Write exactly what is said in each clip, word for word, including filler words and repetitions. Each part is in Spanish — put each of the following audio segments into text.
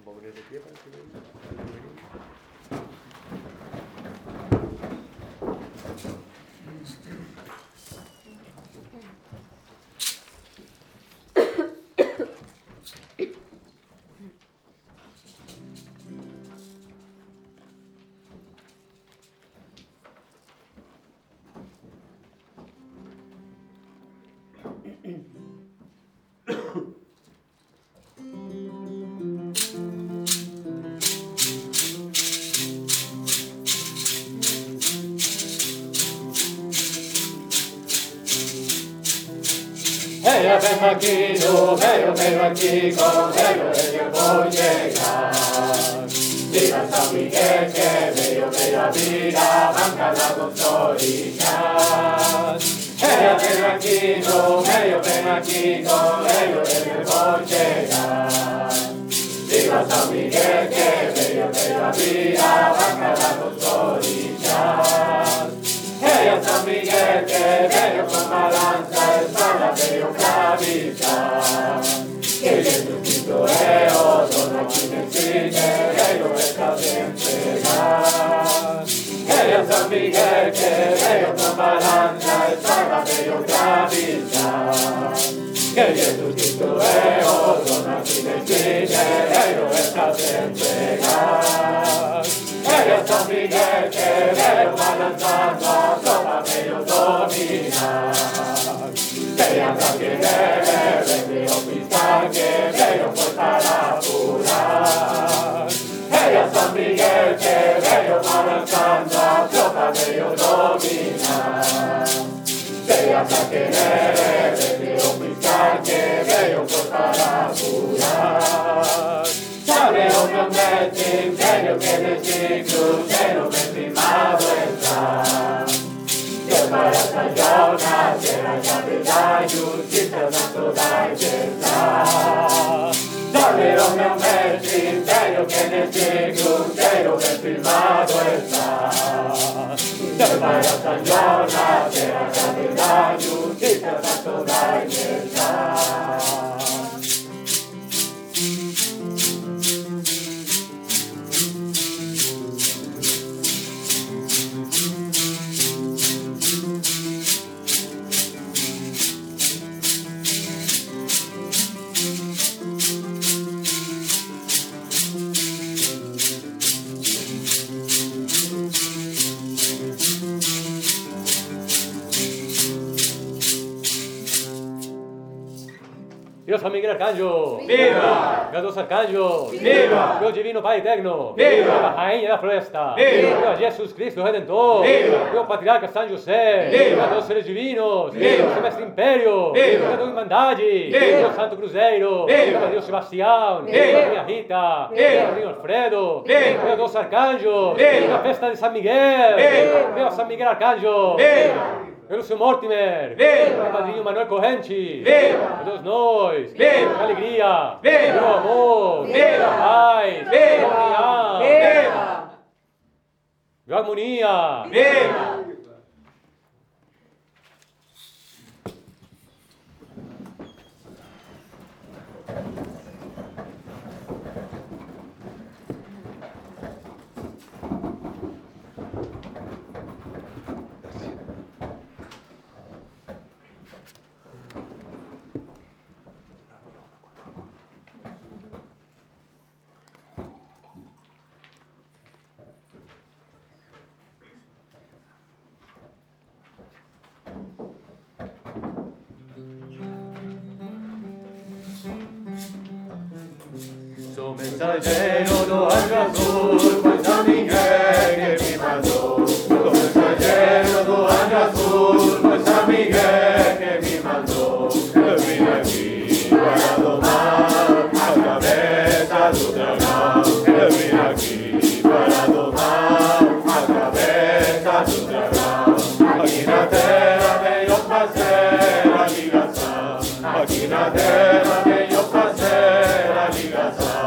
poner de pie para que vean. Ella ven aquí, no, pero ven aquí, con ello ello voy a llegar. Viva San Miguel, que bello, bella vida, van cada dos orillas. Ella ven aquí, no, ello ven aquí, con ello ello voy a llegar. Viva San Miguel, que bello, bella vida, van cada dos orillas. Ella San Miguel, que bello con balanza, espada bello cabeza. Que Jesucristo es otro, no aquí me sigue, bello está bien pegar. Ella San Miguel, que bello con balanza, espada bello cabeza. Que Jesucristo es otro, no aquí me sigue, bello está bien pegar. Ella San Miguel, que bello balanzando, a sopa bello dominar. Ella también debe, bello pisar, que bello pues para curar. Ella San Miguel, que bello balanzando, a sopa bello dominar. Ella también debe, bello pisar, que bello pues para curar. Sabe o meu mestre, velho que nesse cruzeiro bem firmado está. Que para São Jonas será a verdade, justiça na toda a verdade. Sabe o meu mestre, velho que nesse cruzeiro bem firmado está. Que para São Jonas será a verdade, justiça na toda a verdade. Dio San Miguel Arcanjo! Viva! Dio dos Arcanjos! Viva! Dio Divino Pai Eterno! Viva! Rainha da Floresta! Viva! Dio Jesus Cristo Redentor! Viva! Dio Patriarca San José! Viva! Dio Seres Divinos! Viva! Dio Mestre Império! Viva! Dio Irmandade! Viva! Dio Santo Cruzeiro! Viva! Dio Sebastião! Viva! Dio Rita! Viva! Dio Alfredo! Viva! Dio dos Arcanjos! Viva! Dio Festa de San Miguel! Viva! Dio San Miguel Arcanjo! Viva! Pelo seu Mortimer! Viva! Meu padrinho Manuel Corrente! Viva! Todos nós! Viva! Alegria! Viva! Meu amor! Viva! Paz! Viva! União! Viva! Viva harmonia! Viva! Sou mensageiro do anjo azul, pois São Miguel que me mandou. Sou mensageiro do anjo azul, pois São Miguel que me mandou. Eu vim aqui para domar a cabeça do dragão. Eu vim aqui para domar a cabeça do dragão. Aqui na terra venho fazer a ligação. Aqui na terra venho fazer a ligação.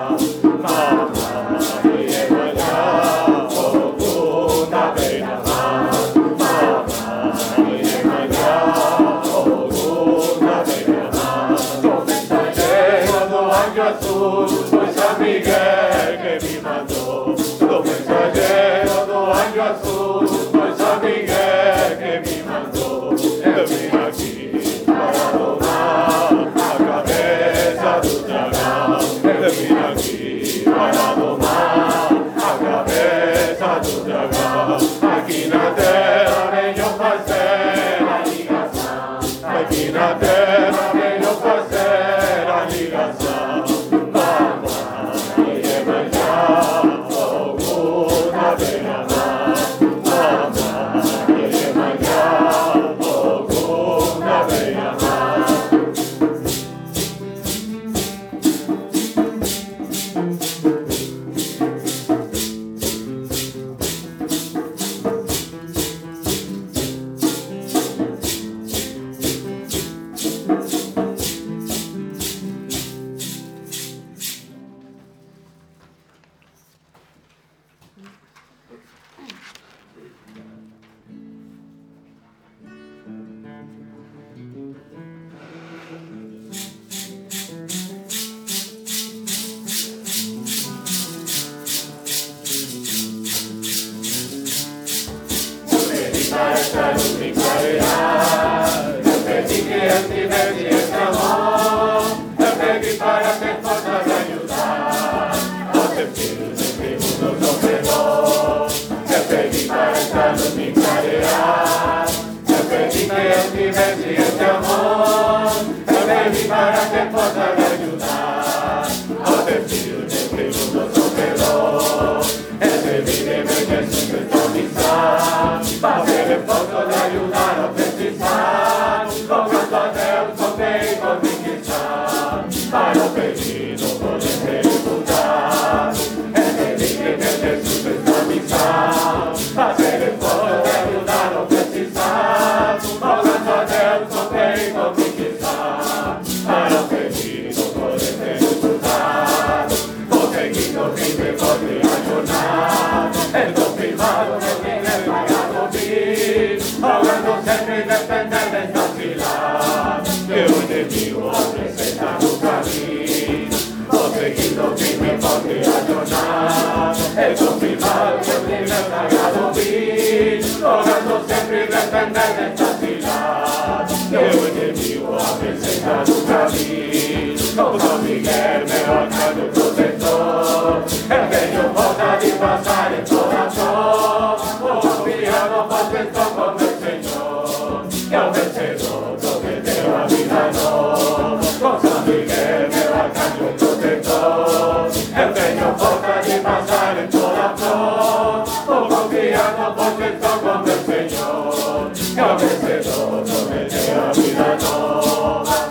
Pois São Miguel para domar a cabeza do dragão. Aqui na terra venham fazer a ligação. Aqui na terra venham fazer a ligação. Mamãe, Iemanjá, fogo na beira-mar. Mamãe, Iemanjá, fogo na beira-mar. Para esta luz mi claridad, yo pedí que actives este amor, yo pedí para ser fuerza de ayudar, a sentir mi mundo sofredor. Yo pedí para esta luz mi claridad, yo pedí que actives este amor, yo pedí para ser fuerza de ayudar, a sentir mi mundo sofredor. Ese vive Jesús Cristo mi sal, para ser el foco de ayudar a precisar, rogando a Deus também por mim que está, para o pedido poder executar. Ese vive Jesús Cristo mi sal, para ser el foco de ayudar a precisar, rogando a Deus também por mim que está, para o pedido poder executar. Conseguindo viver por mi ayunar, el confirmado me tiene pagado vir, rogando sempre defender desta ciudad, que o inimigo apresenta no caminho. Conseguindo viver por mi ayunar, el confirmado me tiene pagado vir, rogando sempre defender desta ciudad, que o inimigo apresenta no caminho. Como São Miguel, meu arcanjo protetor, el que yo possa de passar em toda dor, o confiado contento con el Señor, que al vencedor prometeu a vida no. Con São Miguel, meu arcanjo protetor, el que yo possa de passar em toda dor, o confiado contento con el Señor, que al vencedor prometeu a vida nova.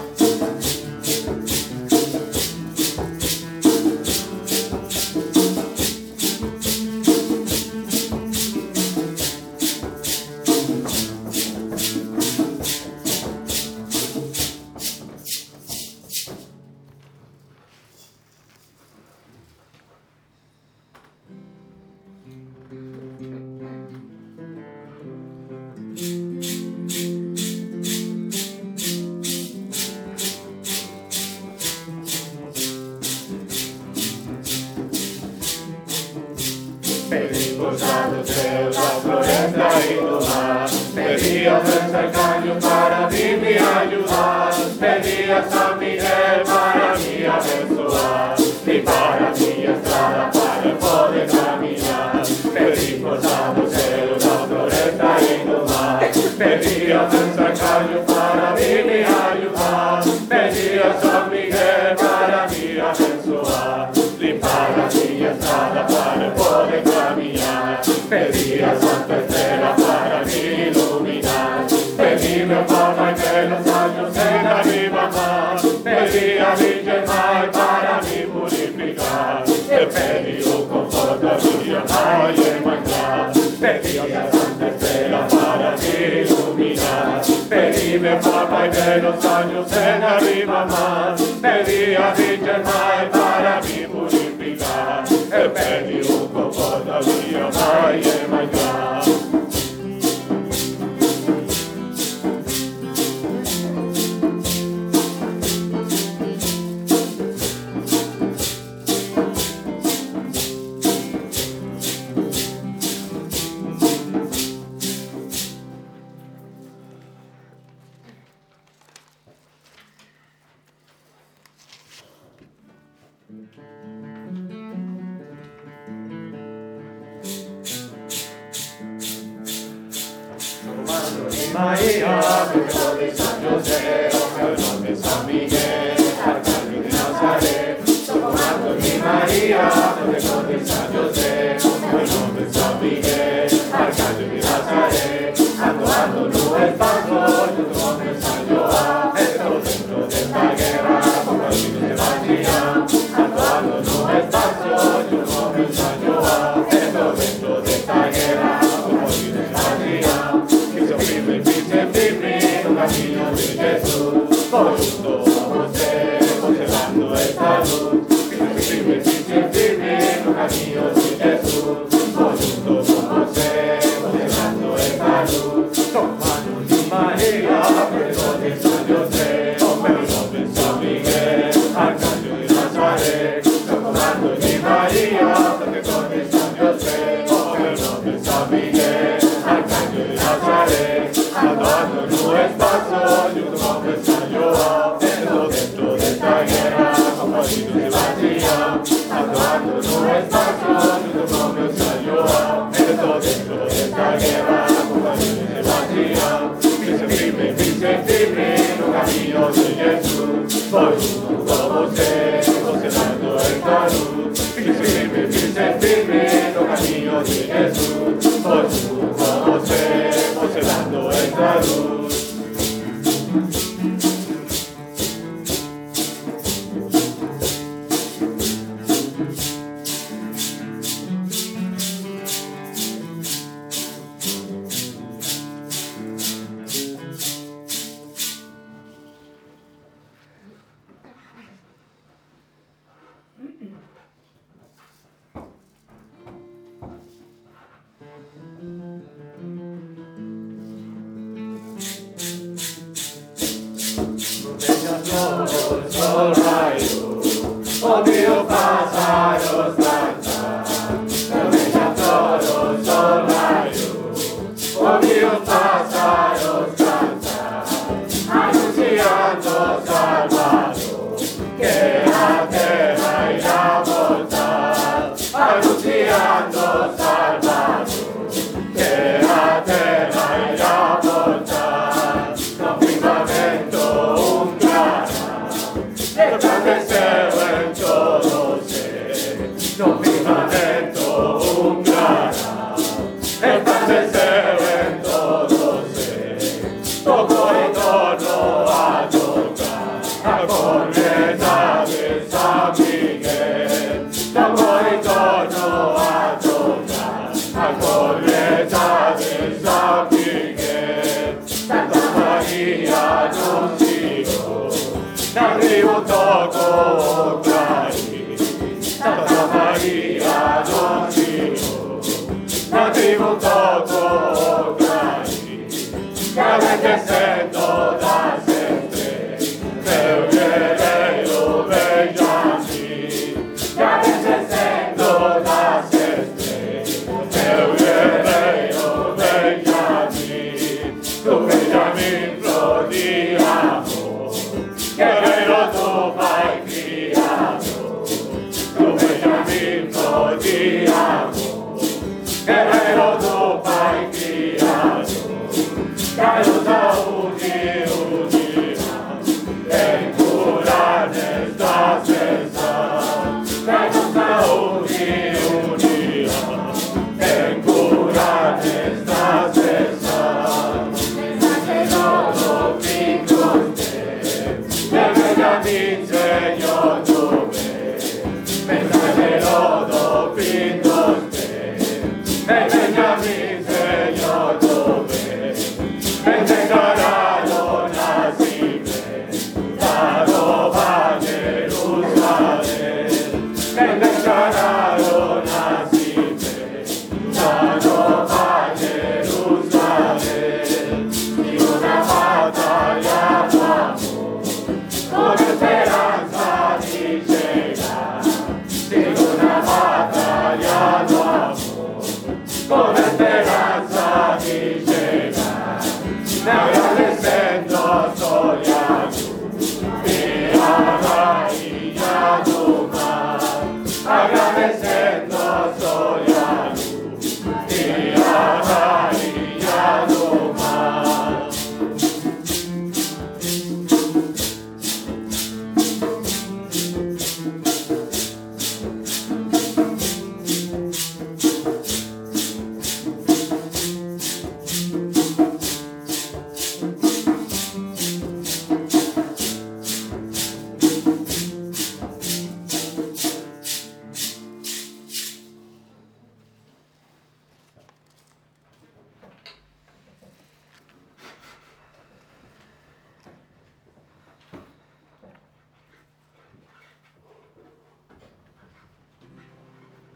Pedimos a los cielos, la floresta y do mar. Pedí a San Arcángel para mí me ayudar. Pedí a San Miguel para mí abençoar. Y para mi estrada para poder caminar. Pedimos a los cielos, la floresta y do mar. Pedí a San Arcángel para mí me ayudar. Pedí a San Miguel para mí abençoar. Limpar mi estrada para poder caminar. Pedí a Santa Estela para me iluminar. Pedí meu papai pelos años en la mi mamá. Pedí a Virgen Mãe para me purificar. Eu pedi o conforto a minha mãe Iemanjá. Pedí a Santa Estela para me iluminar. Pedí meu papai pelos años en la mi mamá. Pedí a Virgen Mãe para me purificar. Eu pedi o conforto a minha mãe Iemanjá. María, protegido de San José, San de San Miguel, Arcángel de Nazaret, tomando mi María, protegido de San José, de San Miguel, Arcángel de Nazaret, ando, ando, nubes paso, yo tu nombre San Joan, entro dentro de esta guerra, como el vino de María, ando, ando, nubes paso, yo tu nombre San Joan, entro dentro de esta guerra, como el vino de María, piso firme, piso firme, los caminos de Jesús, voy junto a usted, conservando esta luz, piso firme, piso firme, los caminos de Jesús, voy junto con usted, conservando esta luz, tomando mi María, perdón de San José, perdón de San Miguel, Arcángel de Nazaret, tomando mi María, perdón de San José, perdón de San Miguel, Arcángel de Nazaret, andando en un espacio, yo tu nombre San Joan, dentro, dentro de esta guerra, como el vino de María, andando en un espacio, yo tu nombre San Joan, dentro, dentro de esta guerra, como el vino de María, piso firme, piso firme, los caminos de Jesús, voy junto con usted, conservando esta luz, piso firme, piso firme, los caminos de Jesús, voy junto con usted, conservando esta luz. Sol, sol, rayo, oh Dios, pájaros cantan, promesa todo, sol, rayo, oh Dios, pájaros cantan, anunciando Salvador, que la tierra irá a voltar, anunciando Salvador, que la tierra irá a voltar, no firmamento un resplandeceu en todo ser, no firmamento un gran resplandeceu en todo ser, todo en torno a tocar, a corneta de San Miguel, todo en torno a tocar, a corneta de San Miguel, Santa María nos dio, arrivo toco cari, Santa Maria non dico, arrivo toco cari, che sento da sempre, se guerrero Benjamin, che sento da sempre, se guerrero Benjamin, tu Benjamin lo di amor, guerrero tu fai criado, tu Benjamin lo di amor, guerrero tu fai criado, che lo saudi unirà, e curar nesta senza, che lo saudi unirà, e curar nesta senza, senza che lo pinto te, Benjamin Señor tu me, mensajero do pinto te, Benjamin Señor tu me, bendejará lo nacible, dado va Jerusalén, bendejará lo nacible, dado va Jerusalén, y una batalla no amor, con esperanza ni llega, digo una batalla no amor, con esperanza ni llega, me agradeciendo soy a tú, y a y ya no más, agradeciendo soy a tú, y a y ya no más.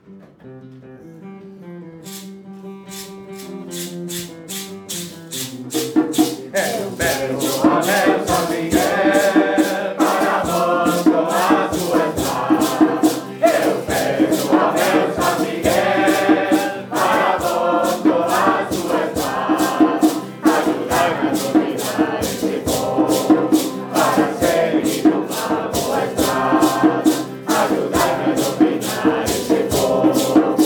El perro Abel San Miguel, para pronto a su entrar. El perro Abel San Miguel, para pronto a su entrar. Ayudarme a dominar el tipo, para seguir nunca vuestras. Ayudarme a dominar el tipo.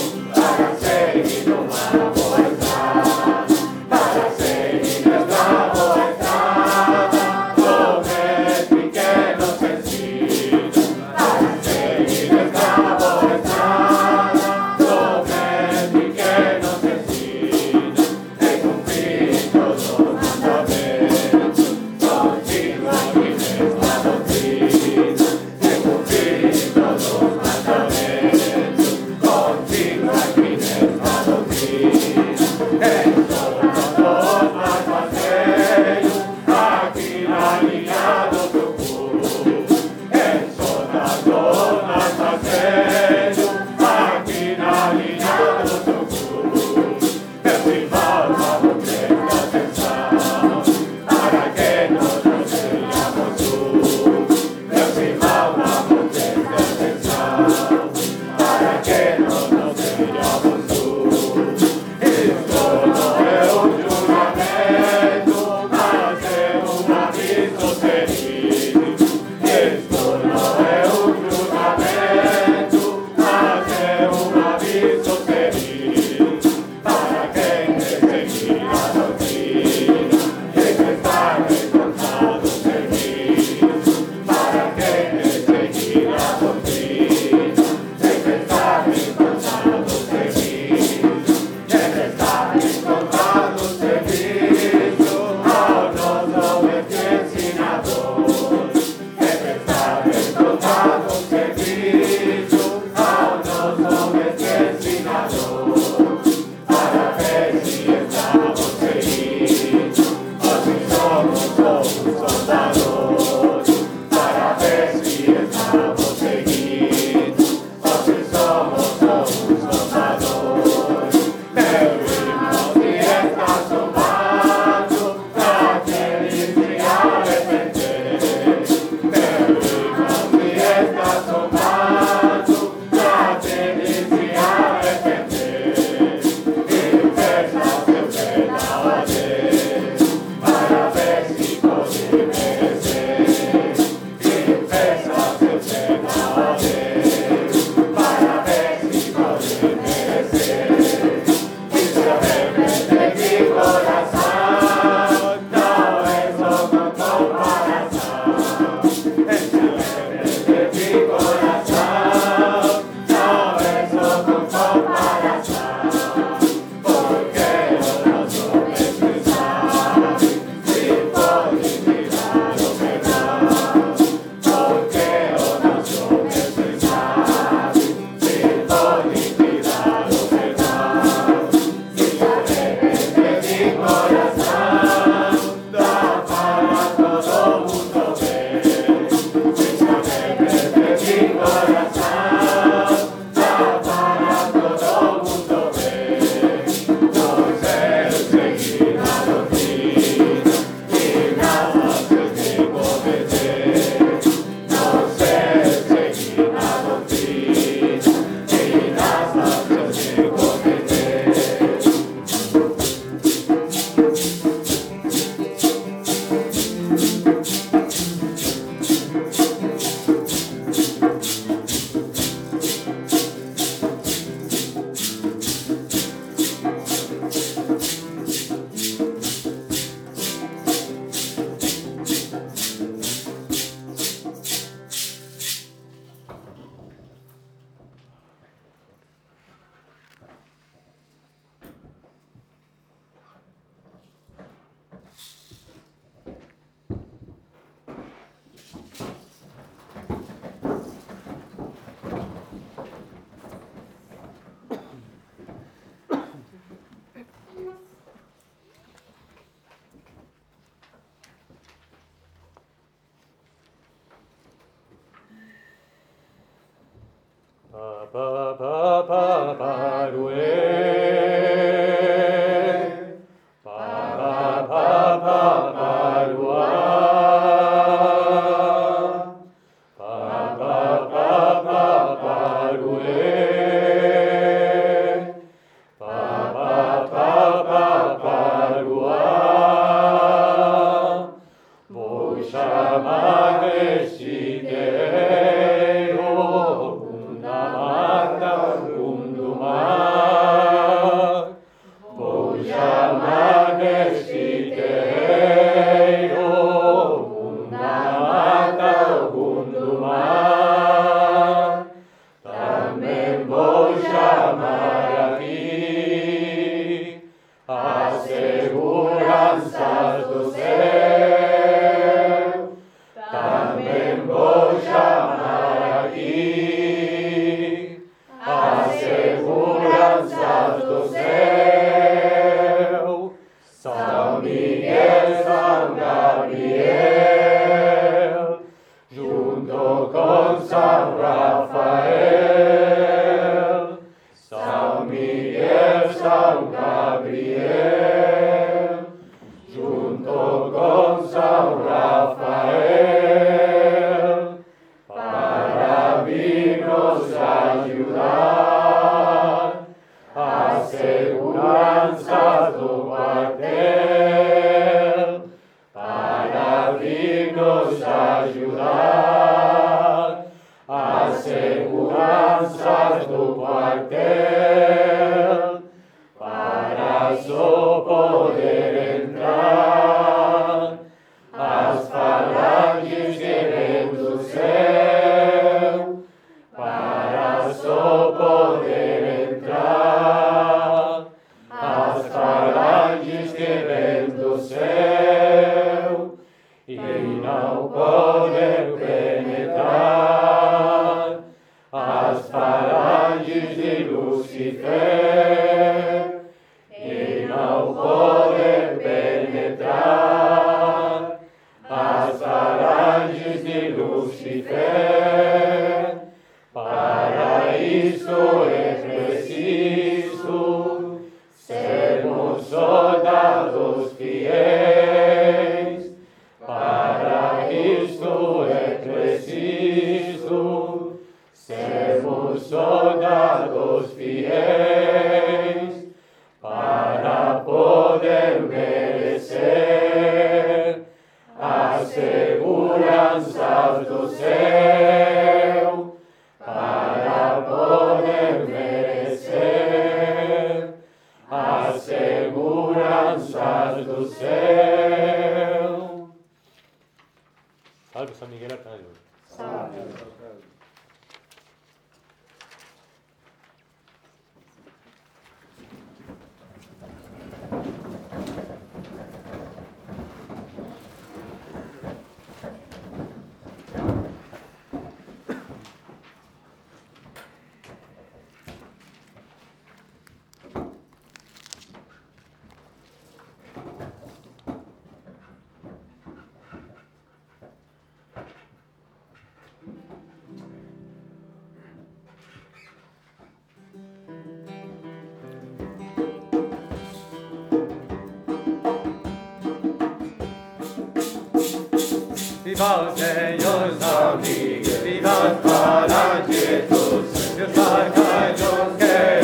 Viva el Señor San Miguel, viva para Jesús, Dios arcángel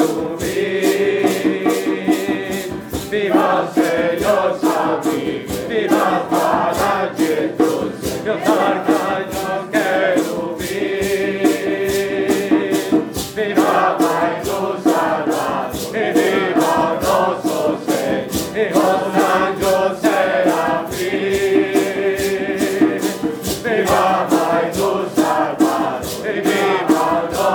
querubín. Viva el Señor San Miguel, viva para Jesús, Dios arcángel querubín. Viva Jesús Salvador, y viva nuestro Señor, y Hosanna yo serafín. Viva Jesús Salvador, y viva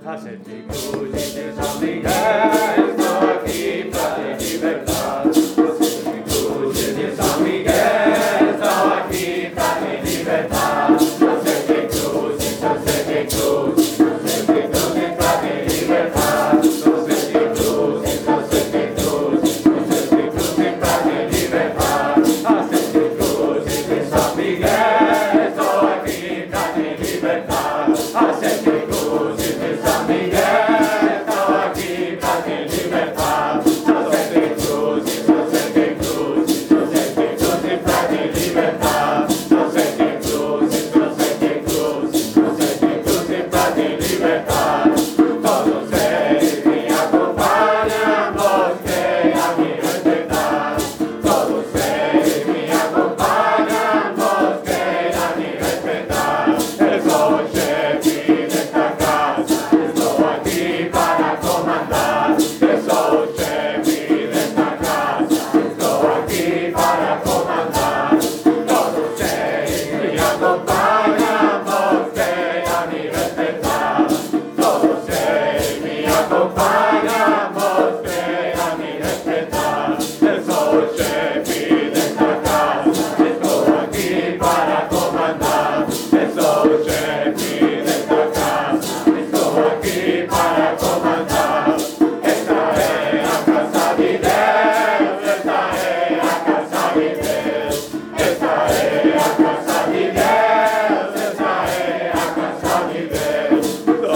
Hacete cruz de San Miguel, estoy aquí para ti libertad. Hacete cruz de San Miguel, estoy aquí para ti libertad. Hacete cruz, hacete cruz, hacete cruz para ti libertad. Hacete cruz, hacete cruz, hacete cruz para ti libertad. Hacete cruz de San Miguel, estoy aquí para ti libertad. Hacete cruz de San Miguel, estoy aquí para ti libertad. Hacete cruz, hacete cruz, hacete cruz para ti libertad. Hacete cruz, hacete cruz, hacete cruz para ti libertad. Todos ellos me acompañan, porque a mi respetar. Todos ellos me acompañan, porque a mi respetar. El soy chef de esta casa, estoy aquí para comandar. El soy chef de esta casa, estoy aquí para comandar. Todos ellos me acompañan, porque a mi respetar. Todos ellos me acompañan, porque a mi respetar. El soy chef de esta casa, estoy aquí para comandar. El soy chef de esta casa, estoy aquí para comandar. Esta es la casa de Dios, esta es la casa de Dios. Esta es la casa de Dios, esta es la casa de Dios.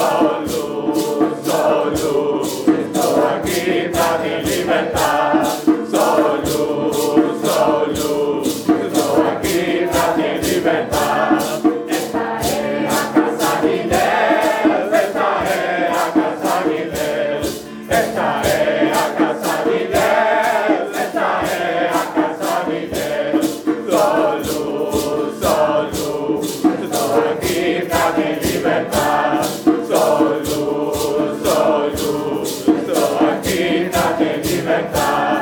Solo, solo, estoy aquí para ti libertad. Solo, solo, estoy aquí para ti libertad. Esta es la casa de Dios, esta es la casa de Dios. Esta es la casa de Dios, esta es la casa de Dios. Solo, solo, estoy aquí para ti libertad. Solo, solo, estoy aquí para ti libertad.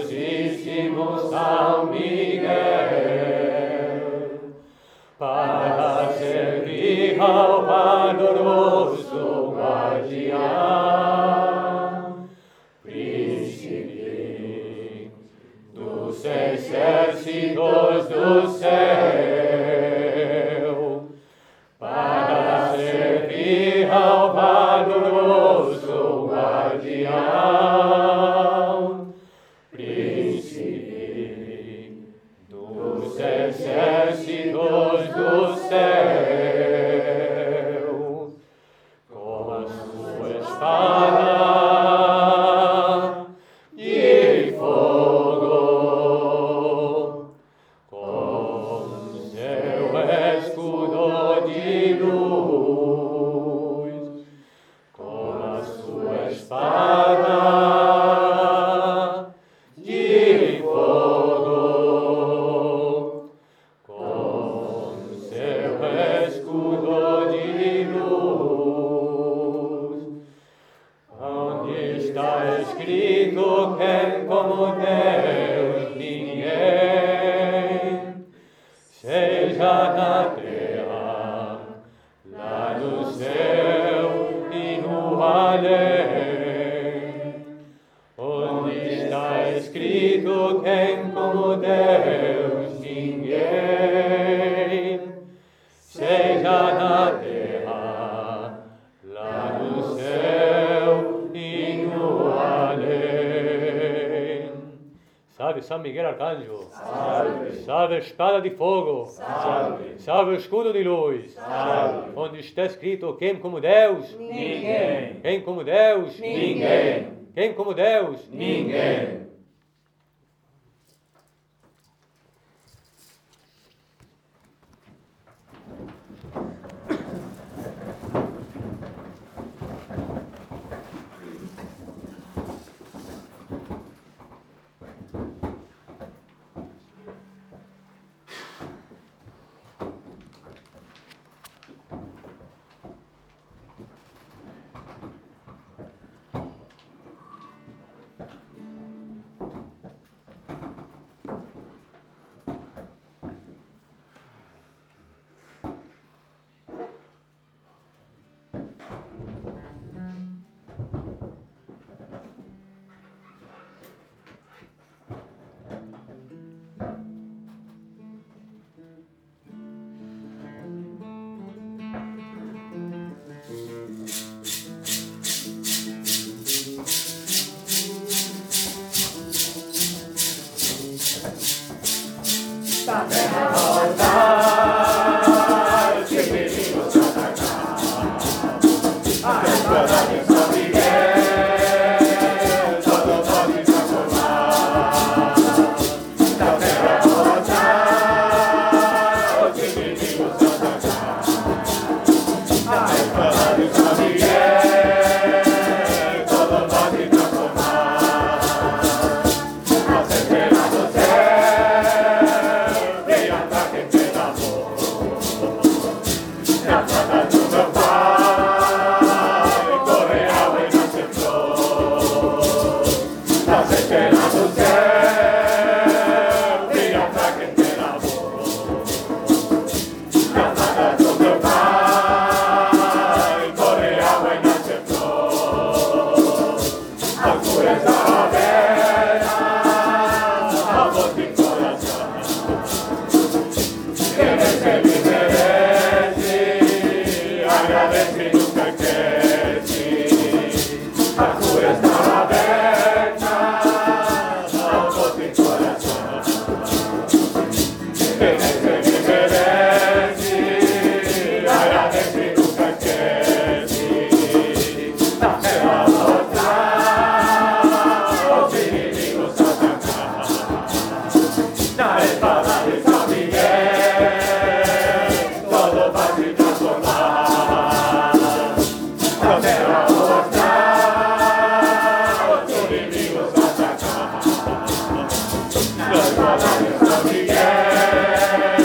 poderosísimo San Miguel, para servir ao valoroso guardião, príncipe dos exércitos do céu, para servir ao valoroso guardião, príncipe dos exércitos do céu, com a sua espada de fogo, com seu escudo de luz, com a sua espada de fogo, com seu escudo de luz, onde está escrito que como Deus ninguém, seja na terra, lá no céu e no além, onde está escrito quem como Deus ninguém, seja na terra, lá no céu e no além. Salve São Miguel Arcanjo, salve, salve a espada de fogo, salve, salve o escudo de luz, salve, onde está escrito quem como Deus, Ninguém. quem como Deus, Ninguém. quem como Deus, Ninguém. San Miguel.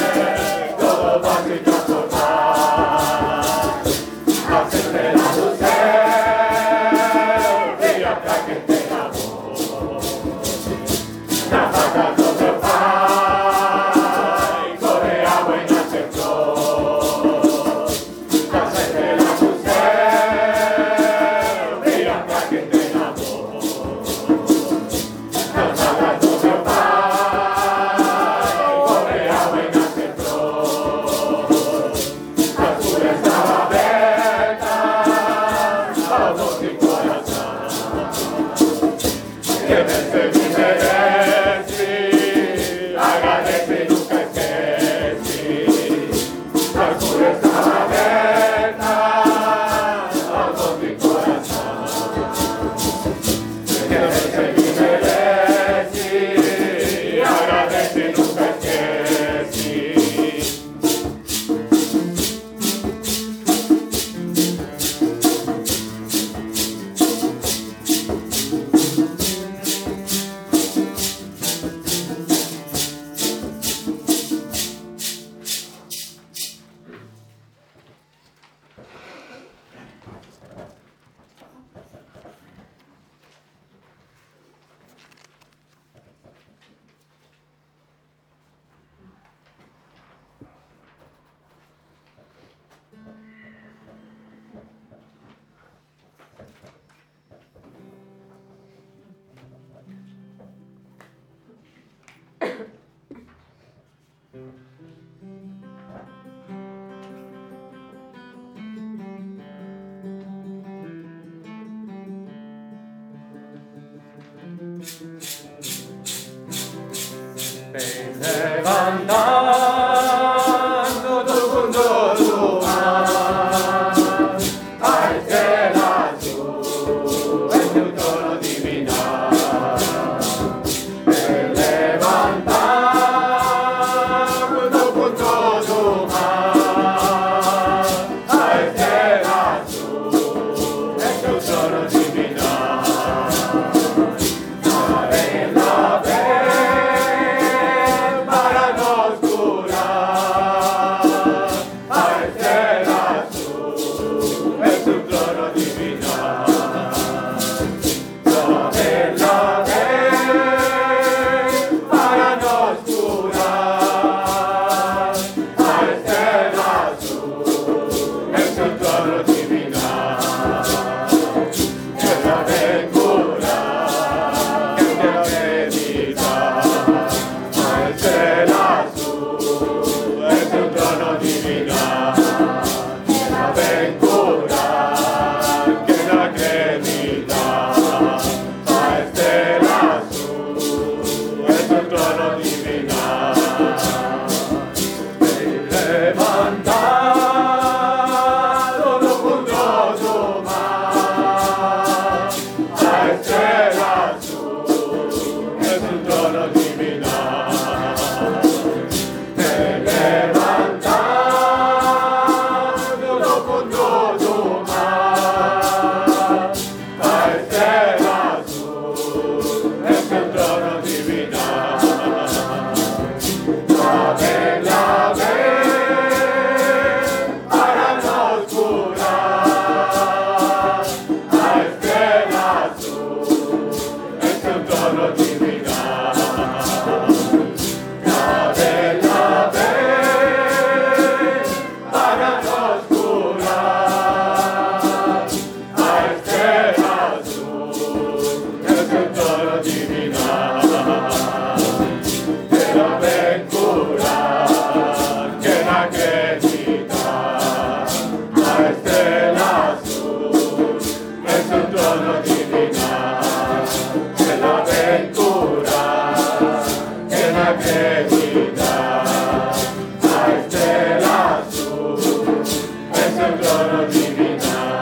Ven levantando tu punto tu mano al cielo azul en tu trono divinal. Ven levantando tu punto tu mano al cielo azul en tu trono divinal. Ven la fe para nos curar al cielo azul en su trono divinal. Dame la fe para nos curar al cielo azul en su trono divinal. Que la ventura, que te la bendita al cielo azul en su trono divinal. Que la ventura, que la acredita al cielo azul en su trono divinal. Levantado lo punto su mano al cielo azul en su trono divinal. Levantado lo punto su mano al cielo azul en su trono divinal. Dame la fe para nos curar al cielo azul en su trono divinal. Dame la fe para nos curar al cielo azul en su trono divinal. Que la ventura, que la acredita al cielo azul en su trono divinal. Que la ventura, que la acredita al cielo azul en su trono divinal.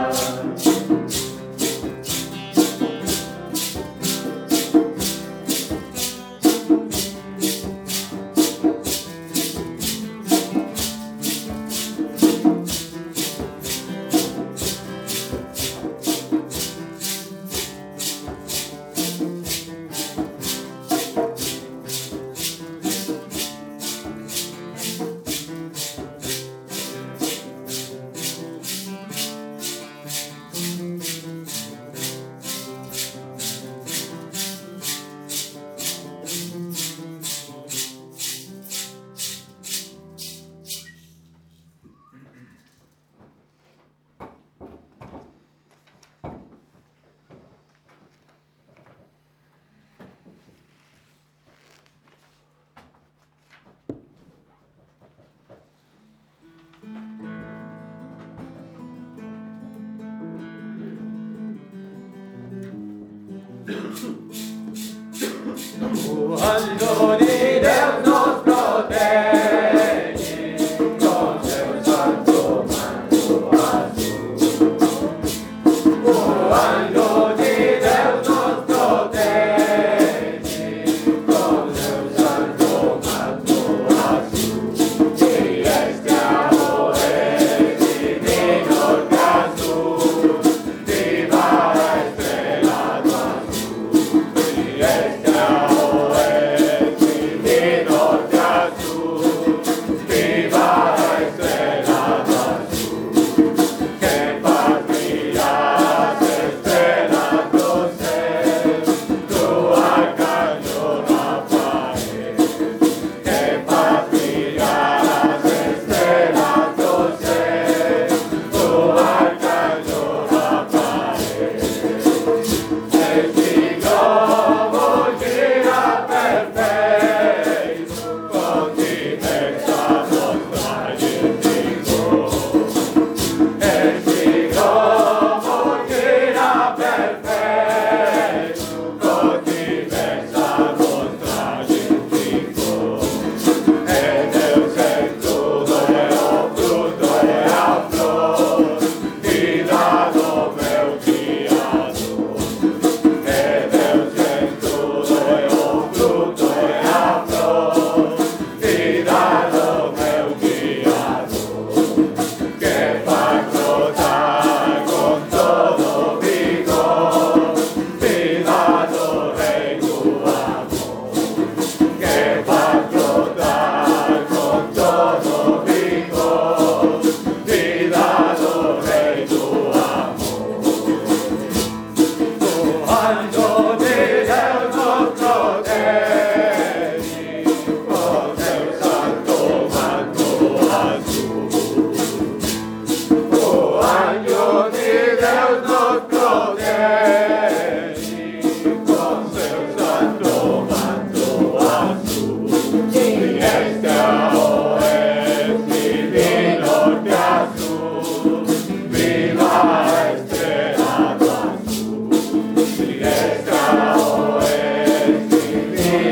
Tu anjo de Deus nos protege con seu santo manto azul. O anjo de Deus nos protege con seu santo manto azul. Y este amor es divino que azul, viva la estrella azul. Y este amor es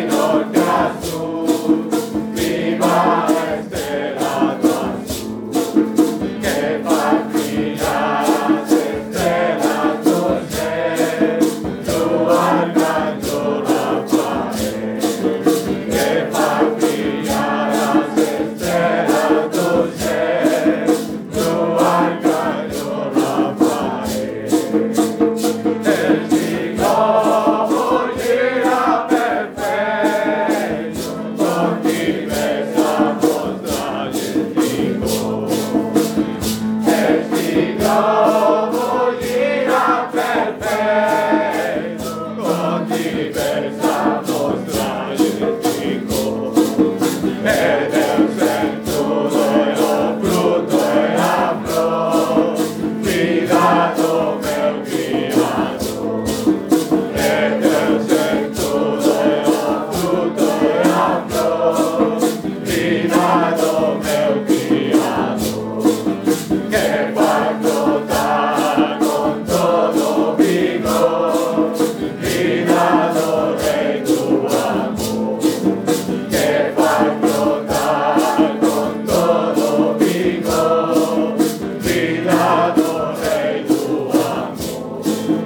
norte a sur, viva este lado azul, que fa brillar las estrellas dolces, tu arcángel Rafael, que fa brillar las estrellas dolces, tu arcángel Rafael. El siglo gira perfecto, con diversa mostra y testigo. El siglo gira perfecto, con diversa mostra y testigo. El del centro de los frutos de la flor, cuidado meu criado. El del centro de los frutos de la flor, cuidado meu criado, que va a brotar con todo vigor, cuidado rey tu amor, que va a brotar con todo vigor, cuidado rey tu amor.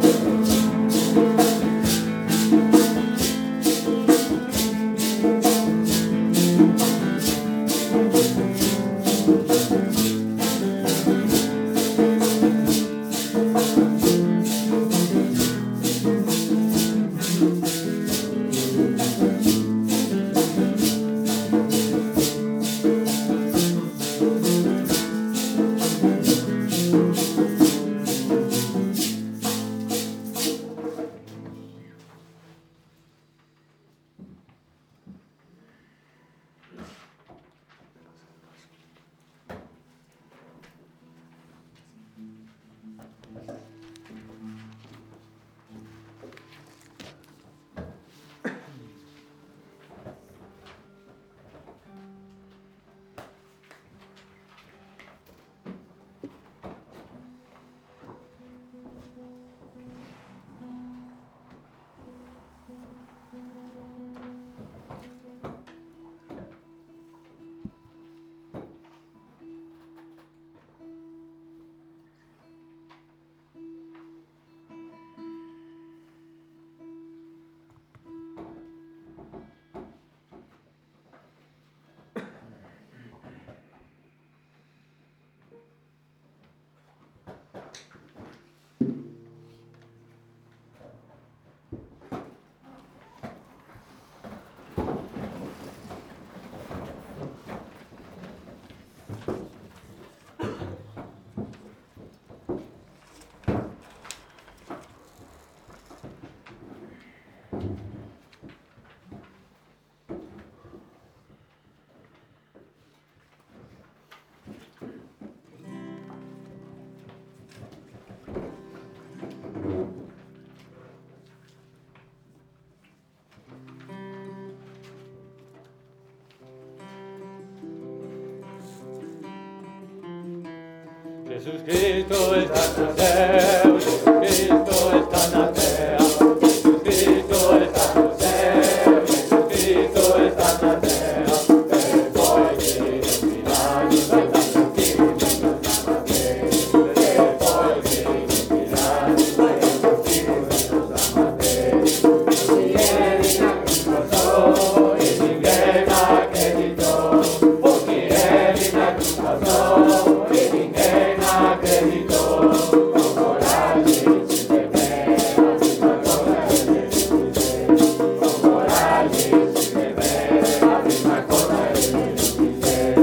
Jesús Cristo está na terra, Jesús Cristo está na terra, Jesús Cristo está no céu, Jesús Cristo está na terra. Ele foi de milagre, vai dar contigo, Deus amate. Ele foi de milagre, vai dar contigo, Deus amate. Se ele na cruz passou e ninguém acreditou, porque ele na cruz passou e ninguém acreditou. Com coragem se dever, a mesma coisa ele dizer. Com coragem se dever, a mesma coisa ele dizer.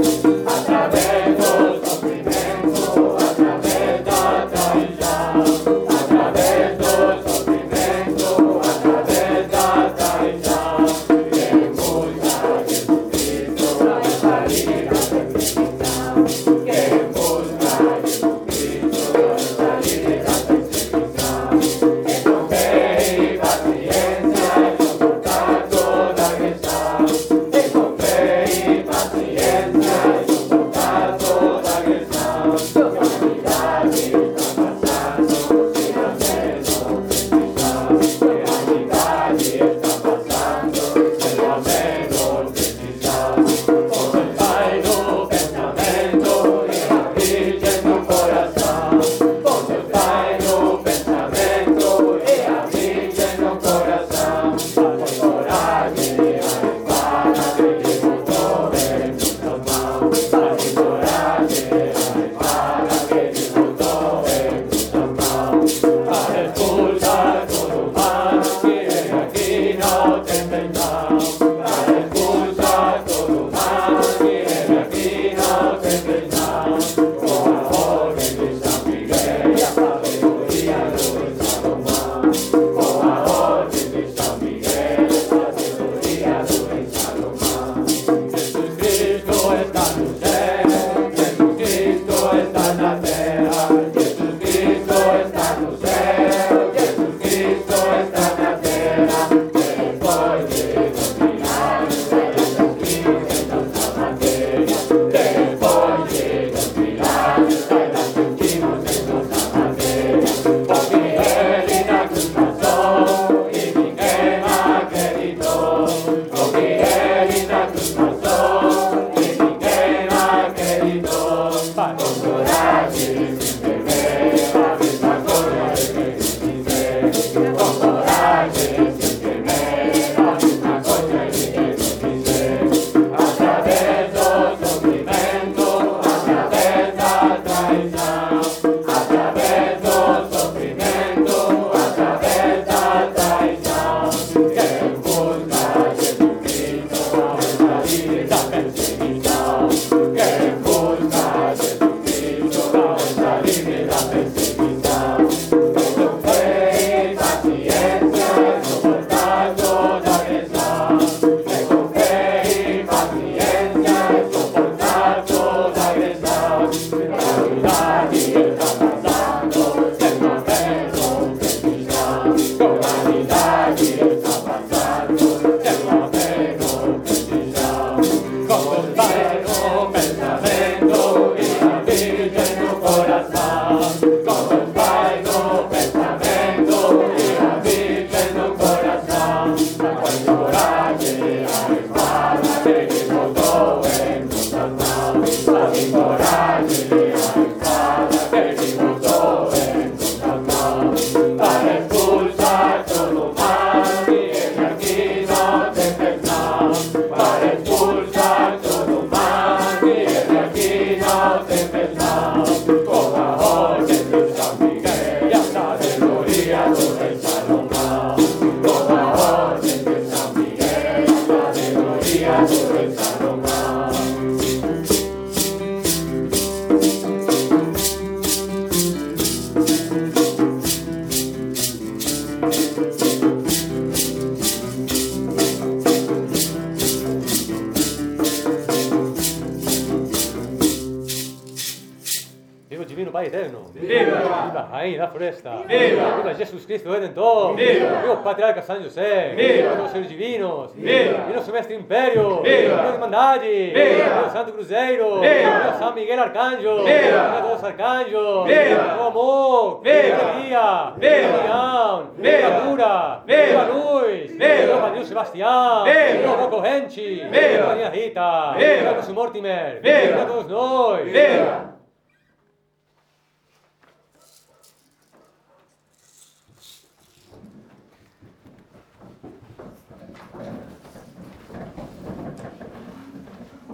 Através do sofrimento, através da traição, através do sofrimento, através da traição, puro e sano mar. Viva o Divino Pai Eterno! Viva! Viva a Rainha da Floresta! Viva! Viva Jesus Cristo Redentor! Viva! Viva o Patriarca San José! Viva! Viva os seres divinos! Viva! Viva o nosso Mestre Império! Viva! Viva a Irmandade! Viva! o Santo Cruzeiro! Viva! o San Miguel Arcanjo! Viva! Viva todos os arcanjos! Viva! O amor! Viva! a alegria! Viva! a união! Viva! a cura! Viva! a luz! Viva! o Padre Sebastião! Viva! o Boco Renchi! Viva! a Maria Rita! Viva! o Mortimer! Viva! a todos nós! Viva!